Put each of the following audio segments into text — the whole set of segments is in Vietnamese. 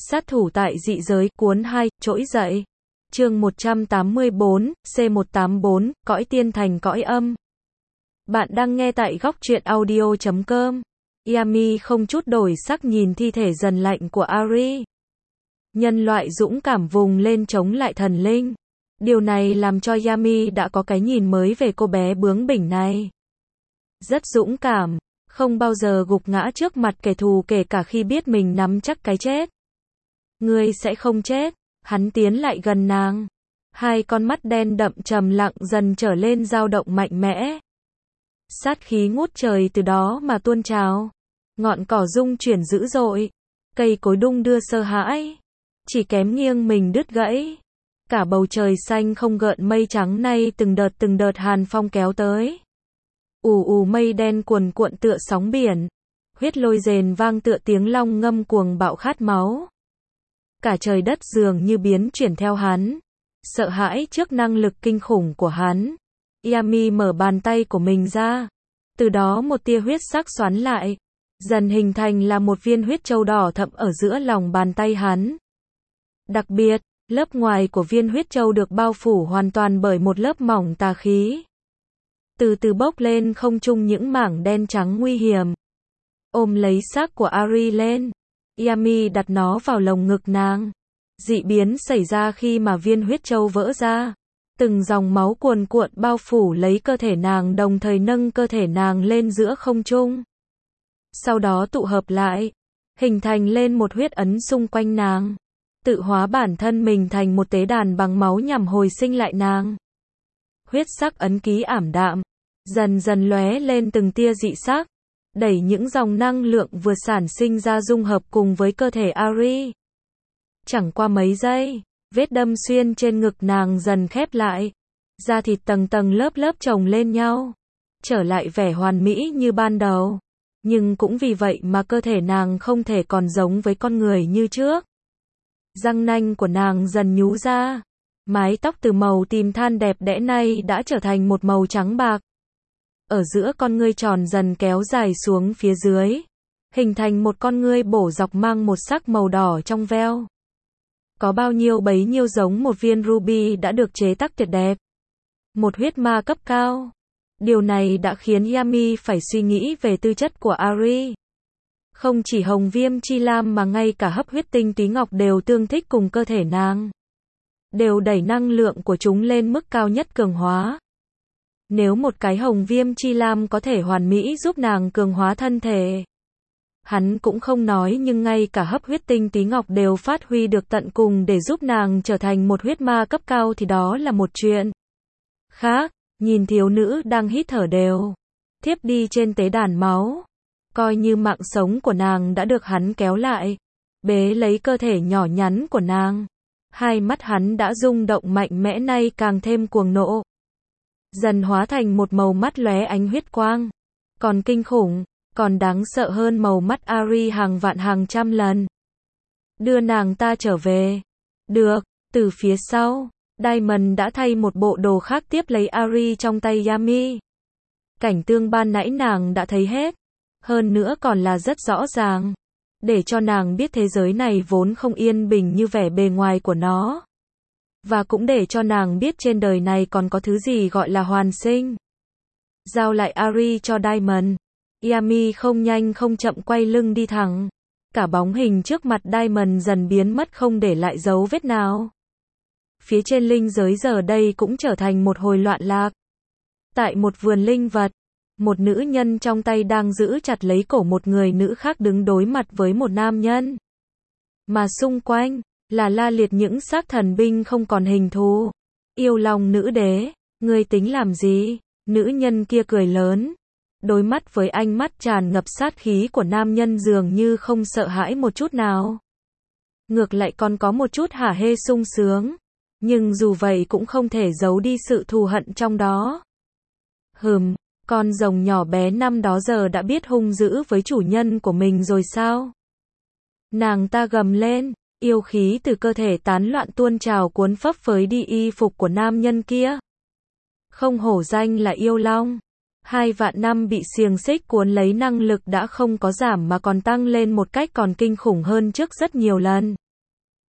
Sát thủ tại dị giới, cuốn 2, trỗi dậy. Chương 184, C184, cõi tiên thành cõi âm. Bạn đang nghe tại góc truyện audio.com. Yami không chút đổi sắc nhìn thi thể dần lạnh của Ari. Nhân loại dũng cảm vùng lên chống lại thần linh. Điều này làm cho Yami đã có cái nhìn mới về cô bé bướng bỉnh này. Rất dũng cảm, không bao giờ gục ngã trước mặt kẻ thù kể cả khi biết mình nắm chắc cái chết. Ngươi sẽ không chết. Hắn tiến lại gần nàng. Hai con mắt đen đậm trầm lặng dần trở lên dao động mạnh mẽ. Sát khí ngút trời từ đó mà tuôn trào. Ngọn cỏ rung chuyển dữ dội. Cây cối đung đưa sợ hãi. Chỉ kém nghiêng mình đứt gãy. Cả bầu trời xanh không gợn mây trắng nay từng đợt hàn phong kéo tới. Ù ù mây đen cuồn cuộn tựa sóng biển. Huyết lôi rền vang tựa tiếng long ngâm cuồng bạo khát máu. Cả trời đất dường như biến chuyển theo hắn. Sợ hãi trước năng lực kinh khủng của hắn. Yami mở bàn tay của mình ra. Từ đó một tia huyết sắc xoắn lại. Dần hình thành là một viên huyết châu đỏ thẫm ở giữa lòng bàn tay hắn. Đặc biệt, lớp ngoài của viên huyết châu được bao phủ hoàn toàn bởi một lớp mỏng tà khí. Từ từ bốc lên không trung những mảng đen trắng nguy hiểm. Ôm lấy xác của Ari lên. Yami đặt nó vào lồng ngực nàng. Dị biến xảy ra khi mà viên huyết châu vỡ ra. Từng dòng máu cuồn cuộn bao phủ lấy cơ thể nàng đồng thời nâng cơ thể nàng lên giữa không trung. Sau đó tụ hợp lại, hình thành lên một huyết ấn xung quanh nàng. Tự hóa bản thân mình thành một tế đàn bằng máu nhằm hồi sinh lại nàng. Huyết sắc ấn ký ảm đạm, dần dần lóe lên từng tia dị sắc. Đẩy những dòng năng lượng vừa sản sinh ra dung hợp cùng với cơ thể Ari. Chẳng qua mấy giây, vết đâm xuyên trên ngực nàng dần khép lại. Da thịt tầng tầng lớp lớp chồng lên nhau. Trở lại vẻ hoàn mỹ như ban đầu. Nhưng cũng vì vậy mà cơ thể nàng không thể còn giống với con người như trước. Răng nanh của nàng dần nhú ra. Mái tóc từ màu tím than đẹp đẽ nay đã trở thành một màu trắng bạc. Ở giữa con ngươi tròn dần kéo dài xuống phía dưới. Hình thành một con ngươi bổ dọc mang một sắc màu đỏ trong veo. Có bao nhiêu bấy nhiêu giống một viên ruby đã được chế tác tuyệt đẹp. Một huyết ma cấp cao. Điều này đã khiến Yami phải suy nghĩ về tư chất của Ari. Không chỉ hồng viêm chi lam mà ngay cả hấp huyết tinh túy ngọc đều tương thích cùng cơ thể nàng. Đều đẩy năng lượng của chúng lên mức cao nhất cường hóa. Nếu một cái hồng viêm chi lam có thể hoàn mỹ giúp nàng cường hóa thân thể. Hắn cũng không nói nhưng ngay cả hấp huyết tinh túy ngọc đều phát huy được tận cùng để giúp nàng trở thành một huyết ma cấp cao thì đó là một chuyện khác. Nhìn thiếu nữ đang hít thở đều, thiếp đi trên tế đàn máu. Coi như mạng sống của nàng đã được hắn kéo lại. Bế lấy cơ thể nhỏ nhắn của nàng. Hai mắt hắn đã rung động mạnh mẽ nay càng thêm cuồng nộ. Dần hóa thành một màu mắt lóe ánh huyết quang. Còn kinh khủng, còn đáng sợ hơn màu mắt Ari hàng vạn hàng trăm lần. Đưa nàng ta trở về. Được, từ phía sau, Diamond đã thay một bộ đồ khác tiếp lấy Ari trong tay Yami. Cảnh tượng ban nãy nàng đã thấy hết. Hơn nữa còn là rất rõ ràng. Để cho nàng biết thế giới này vốn không yên bình như vẻ bề ngoài của nó. Và cũng để cho nàng biết trên đời này còn có thứ gì gọi là hoàn sinh. Giao lại Ari cho Diamond. Yami không nhanh không chậm quay lưng đi thẳng. Cả bóng hình trước mặt Diamond dần biến mất không để lại dấu vết nào. Phía trên linh giới giờ đây cũng trở thành một hồi loạn lạc. Tại một vườn linh vật, một nữ nhân trong tay đang giữ chặt lấy cổ một người nữ khác đứng đối mặt với một nam nhân. Mà xung quanh là la liệt những xác thần binh không còn hình thù. Yêu lòng nữ đế, ngươi tính làm gì? Nữ nhân kia cười lớn. Đối mắt với ánh mắt tràn ngập sát khí của nam nhân dường như không sợ hãi một chút nào. Ngược lại còn có một chút hả hê sung sướng. Nhưng dù vậy cũng không thể giấu đi sự thù hận trong đó. Con rồng nhỏ bé năm đó giờ đã biết hung dữ với chủ nhân của mình rồi sao? Nàng ta gầm lên, yêu khí từ cơ thể tán loạn tuôn trào cuốn phấp phới đi y phục của nam nhân kia. Không hổ danh là yêu long. 2 vạn năm bị xiềng xích cuốn lấy năng lực đã không có giảm mà còn tăng lên một cách còn kinh khủng hơn trước rất nhiều lần.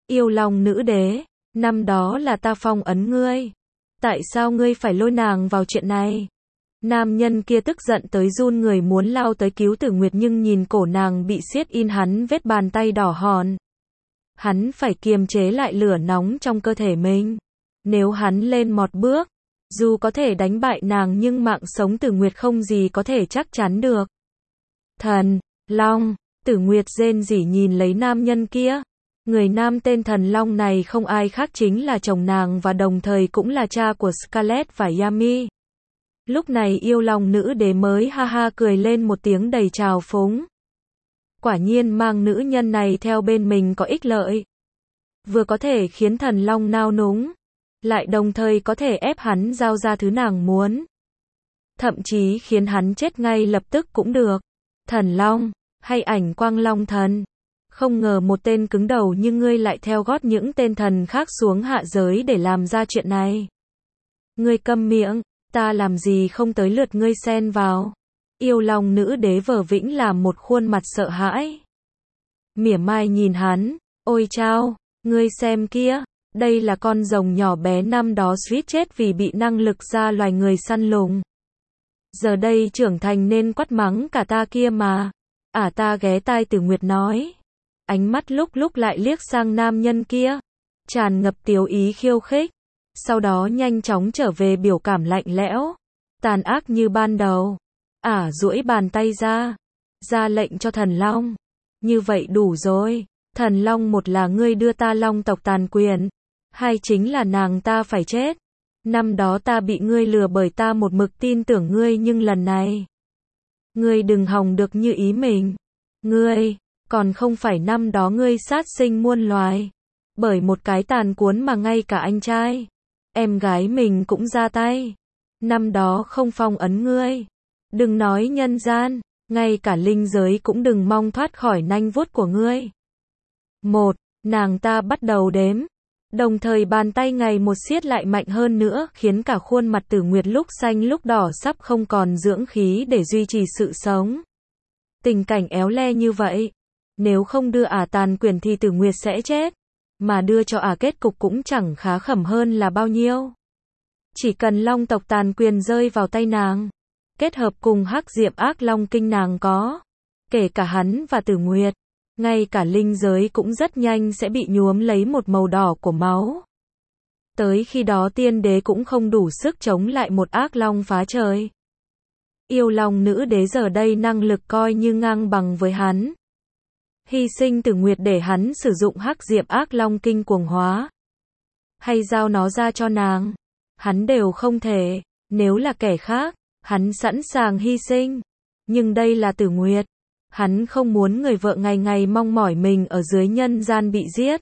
Yêu lòng nữ đế, năm đó là ta phong ấn ngươi. Tại sao ngươi phải lôi nàng vào chuyện này? Nam nhân kia tức giận tới run người muốn lao tới cứu Tử Nguyệt nhưng nhìn cổ nàng bị siết in hắn vết bàn tay đỏ hòn. Hắn phải kiềm chế lại lửa nóng trong cơ thể mình. Nếu hắn lên một bước, dù có thể đánh bại nàng nhưng mạng sống Tử Nguyệt không gì có thể chắc chắn được. Thần Long, Tử Nguyệt rên rỉ nhìn lấy nam nhân kia. Người nam tên Thần Long này không ai khác chính là chồng nàng và đồng thời cũng là cha của Scarlett và Yami. Lúc này yêu lòng nữ đế mới ha ha cười lên một tiếng đầy trào phúng. Quả nhiên mang nữ nhân này theo bên mình có ích lợi. Vừa có thể khiến Thần Long nao núng, lại đồng thời có thể ép hắn giao ra thứ nàng muốn. Thậm chí khiến hắn chết ngay lập tức cũng được. Thần Long, hay ảnh quang long thần. Không ngờ một tên cứng đầu như ngươi lại theo gót những tên thần khác xuống hạ giới để làm ra chuyện này. Ngươi câm miệng, ta làm gì không tới lượt ngươi xen vào. Yêu lòng nữ đế vờ vĩnh làm một khuôn mặt sợ hãi. Mỉa mai nhìn hắn, ôi chao, ngươi xem kia, đây là con rồng nhỏ bé năm đó suýt chết vì bị năng lực ra loài người săn lùng. Giờ đây trưởng thành nên quát mắng cả ta kia mà. Ta ghé tai Tử Nguyệt nói. Ánh mắt lúc lúc lại liếc sang nam nhân kia, tràn ngập tiếu ý khiêu khích. Sau đó nhanh chóng trở về biểu cảm lạnh lẽo, tàn ác như ban đầu. Duỗi bàn tay ra lệnh cho Thần Long. Như vậy đủ rồi. Thần Long, một là ngươi đưa ta Long tộc tàn quyền, hai chính là nàng ta phải chết. Năm đó ta bị ngươi lừa bởi ta một mực tin tưởng ngươi nhưng lần này, ngươi đừng hòng được như ý mình. Ngươi, còn không phải năm đó ngươi sát sinh muôn loài. Bởi một cái tàn cuốn mà ngay cả anh trai, em gái mình cũng ra tay. Năm đó không phong ấn ngươi. Đừng nói nhân gian, ngay cả linh giới cũng đừng mong thoát khỏi nanh vuốt của ngươi. Nàng ta bắt đầu đếm. Đồng thời bàn tay ngày một siết lại mạnh hơn nữa khiến cả khuôn mặt Tử Nguyệt lúc xanh lúc đỏ sắp không còn dưỡng khí để duy trì sự sống. Tình cảnh éo le như vậy, nếu không đưa tàn quyền thì Tử Nguyệt sẽ chết. Mà đưa cho kết cục cũng chẳng khá khẩm hơn là bao nhiêu. Chỉ cần Long tộc tàn quyền rơi vào tay nàng, kết hợp cùng hắc diệm ác long kinh nàng có, kể cả hắn và Tử Nguyệt, ngay cả linh giới cũng rất nhanh sẽ bị nhuốm lấy một màu đỏ của máu. Tới khi đó tiên đế cũng không đủ sức chống lại một ác long phá trời. Yêu lòng nữ đế giờ đây năng lực coi như ngang bằng với hắn. Hy sinh Tử Nguyệt để hắn sử dụng hắc diệm ác long kinh cuồng hóa, hay giao nó ra cho nàng, hắn đều không thể. Nếu là kẻ khác, hắn sẵn sàng hy sinh. Nhưng đây là Tử Nguyệt. Hắn không muốn người vợ ngày ngày mong mỏi mình ở dưới nhân gian bị giết.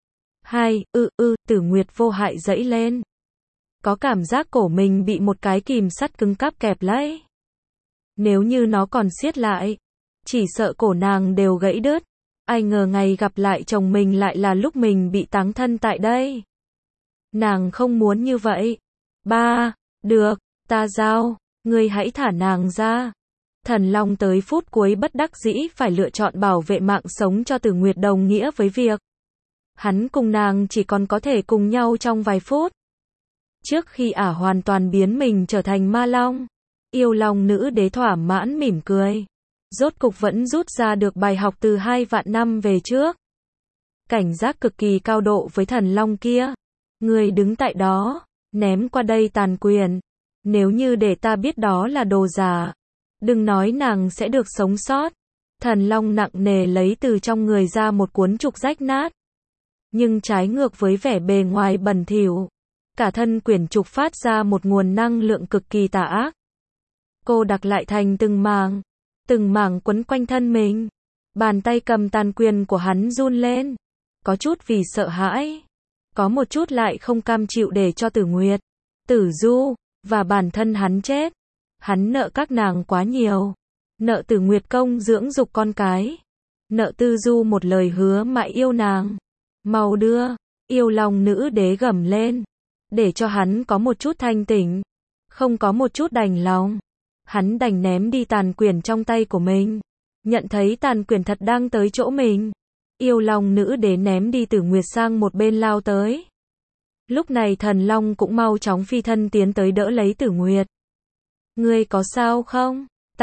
Tử Nguyệt vô hại dẫy lên. Có cảm giác cổ mình bị một cái kìm sắt cứng cáp kẹp lấy. Nếu như nó còn siết lại, chỉ sợ cổ nàng đều gãy đứt. Ai ngờ ngày gặp lại chồng mình lại là lúc mình bị táng thân tại đây. Nàng không muốn như vậy. Được, ta giao, ngươi hãy thả nàng ra. Thần Long tới phút cuối bất đắc dĩ phải lựa chọn bảo vệ mạng sống cho Tử Nguyệt đồng nghĩa với việc hắn cùng nàng chỉ còn có thể cùng nhau trong vài phút. Trước khi hoàn toàn biến mình trở thành ma long, yêu lòng nữ đế thỏa mãn mỉm cười. Rốt cục vẫn rút ra được bài học từ 2 vạn năm về trước. Cảnh giác cực kỳ cao độ với Thần Long kia. Người đứng tại đó, ném qua đây tàn quyền. Nếu như để ta biết đó là đồ giả, đừng nói nàng sẽ được sống sót. Thần Long nặng nề lấy từ trong người ra một cuốn trục rách nát. Nhưng trái ngược với vẻ bề ngoài bẩn thỉu, cả thân quyển trục phát ra một nguồn năng lượng cực kỳ tà ác. Cô đặc lại thành từng mảng quấn quanh thân mình. Bàn tay cầm tàn quyền của hắn run lên, có chút vì sợ hãi, có một chút lại không cam chịu để cho Tử Nguyệt, Tử Du và bản thân hắn chết. Hắn nợ các nàng quá nhiều. Nợ Tử Nguyệt công dưỡng dục con cái, nợ Tư Du một lời hứa mãi yêu nàng. Mau đưa. Yêu lòng nữ đế gầm lên, để cho hắn có một chút thanh tỉnh. Không có một chút đành lòng, hắn đành ném đi tàn quyền trong tay của mình. Nhận thấy tàn quyền thật đang tới chỗ mình, Yêu long nữ đế ném đi Tử Nguyệt sang một bên lao tới. Lúc này thần long cũng mau chóng phi thân tiến tới đỡ lấy Tử Nguyệt. Ngươi có sao không?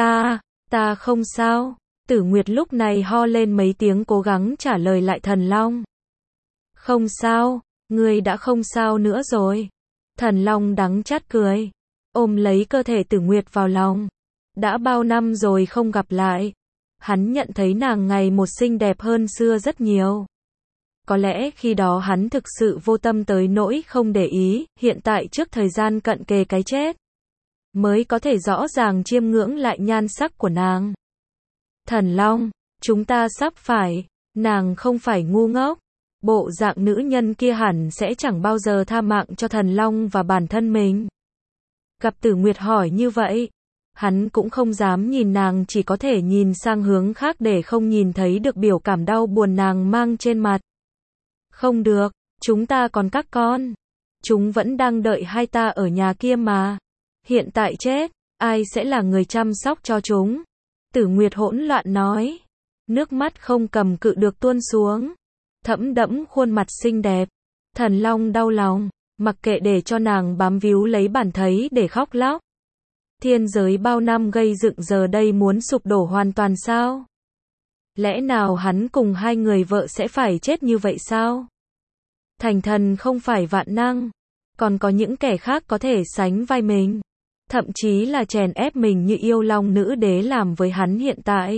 Ta không sao. Tử Nguyệt lúc này ho lên mấy tiếng cố gắng trả lời lại thần long. Không sao, ngươi đã không sao nữa rồi. Thần long đắng chát cười, ôm lấy cơ thể Tử Nguyệt vào lòng. Đã bao năm rồi không gặp lại. Hắn nhận thấy nàng ngày một xinh đẹp hơn xưa rất nhiều. Có lẽ khi đó hắn thực sự vô tâm tới nỗi không để ý, hiện tại trước thời gian cận kề cái chết, mới có thể rõ ràng chiêm ngưỡng lại nhan sắc của nàng. Thần long, chúng ta sắp phải, nàng không phải ngu ngốc. Bộ dạng nữ nhân kia hẳn sẽ chẳng bao giờ tha mạng cho thần long và bản thân mình. Gặp Tử Nguyệt hỏi như vậy, hắn cũng không dám nhìn nàng, chỉ có thể nhìn sang hướng khác để không nhìn thấy được biểu cảm đau buồn nàng mang trên mặt. Không được, chúng ta còn các con. Chúng vẫn đang đợi hai ta ở nhà kia mà. Hiện tại chết, ai sẽ là người chăm sóc cho chúng? Tử Nguyệt hỗn loạn nói. Nước mắt không cầm cự được tuôn xuống. Thẫm đẫm khuôn mặt xinh đẹp. Thần long đau lòng, mặc kệ để cho nàng bám víu lấy bản thấy để khóc lóc. Thiên giới bao năm gây dựng giờ đây muốn sụp đổ hoàn toàn sao? Lẽ nào hắn cùng hai người vợ sẽ phải chết như vậy sao? Thành thần không phải vạn năng, còn có những kẻ khác có thể sánh vai mình, thậm chí là chèn ép mình như yêu long nữ đế làm với hắn hiện tại.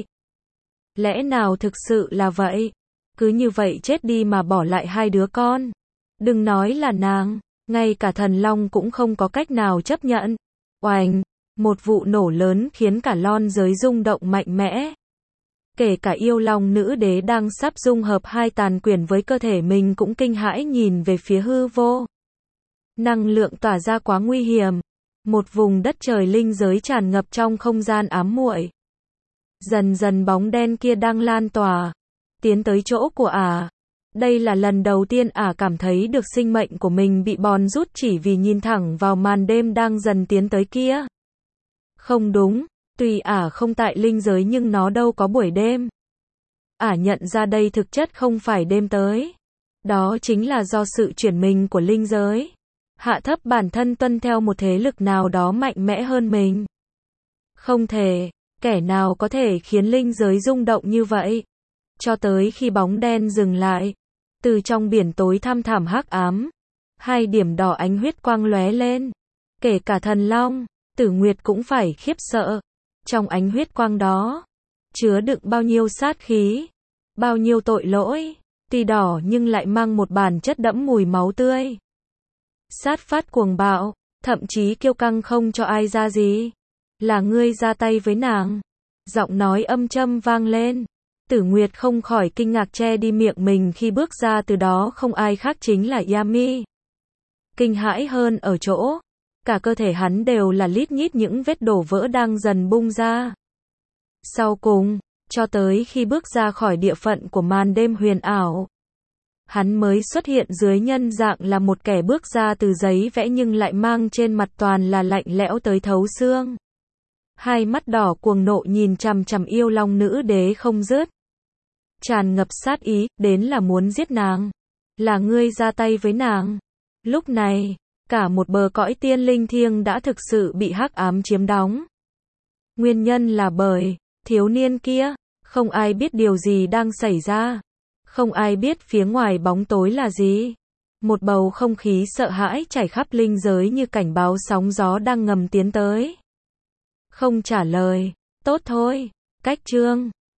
Lẽ nào thực sự là vậy? Cứ như vậy chết đi mà bỏ lại hai đứa con. Đừng nói là nàng, ngay cả thần long cũng không có cách nào chấp nhận. Oành, một vụ nổ lớn khiến cả lon giới rung động mạnh mẽ. Kể cả yêu long nữ đế đang sắp dung hợp hai tàn quyền với cơ thể mình cũng kinh hãi nhìn về phía hư vô. Năng lượng tỏa ra quá nguy hiểm. Một vùng đất trời linh giới tràn ngập trong không gian ám muội. Dần dần bóng đen kia đang lan tỏa, tiến tới chỗ của ả. Đây là lần đầu tiên ả cảm thấy được sinh mệnh của mình bị bòn rút chỉ vì nhìn thẳng vào màn đêm đang dần tiến tới kia. Không đúng, tuy ả không tại linh giới nhưng nó đâu có buổi đêm. Ả nhận ra đây thực chất không phải đêm tới. Đó chính là do sự chuyển mình của linh giới. Hạ thấp bản thân tuân theo một thế lực nào đó mạnh mẽ hơn mình. Không thể, kẻ nào có thể khiến linh giới rung động như vậy? Cho tới khi bóng đen dừng lại, từ trong biển tối thăm thẳm hắc ám, hai điểm đỏ ánh huyết quang lóe lên. Kể cả thần long, Tử Nguyệt cũng phải khiếp sợ. Trong ánh huyết quang đó, chứa đựng bao nhiêu sát khí, bao nhiêu tội lỗi, tuy đỏ nhưng lại mang một bản chất đẫm mùi máu tươi. Sát phát cuồng bạo, thậm chí kiêu căng không cho ai ra gì. Là ngươi ra tay với nàng. Giọng nói âm châm vang lên. Tử Nguyệt không khỏi kinh ngạc che đi miệng mình khi bước ra từ đó không ai khác chính là Yami. Kinh hãi hơn ở chỗ, cả cơ thể hắn đều là lít nhít những vết đổ vỡ đang dần bung ra. Sau cùng, cho tới khi bước ra khỏi địa phận của màn đêm huyền ảo, hắn mới xuất hiện dưới nhân dạng là một kẻ bước ra từ giấy vẽ nhưng lại mang trên mặt toàn là lạnh lẽo tới thấu xương. Hai mắt đỏ cuồng nộ nhìn chằm chằm yêu long nữ đế không dứt. Tràn ngập sát ý, đến là muốn giết nàng. Là ngươi ra tay với nàng. Lúc này, cả một bờ cõi tiên linh thiêng đã thực sự bị hắc ám chiếm đóng. Nguyên nhân là bởi thiếu niên kia, không ai biết điều gì đang xảy ra. Không ai biết phía ngoài bóng tối là gì. Một bầu không khí sợ hãi trải khắp linh giới như cảnh báo sóng gió đang ngầm tiến tới. Không trả lời. Tốt thôi. Cách chương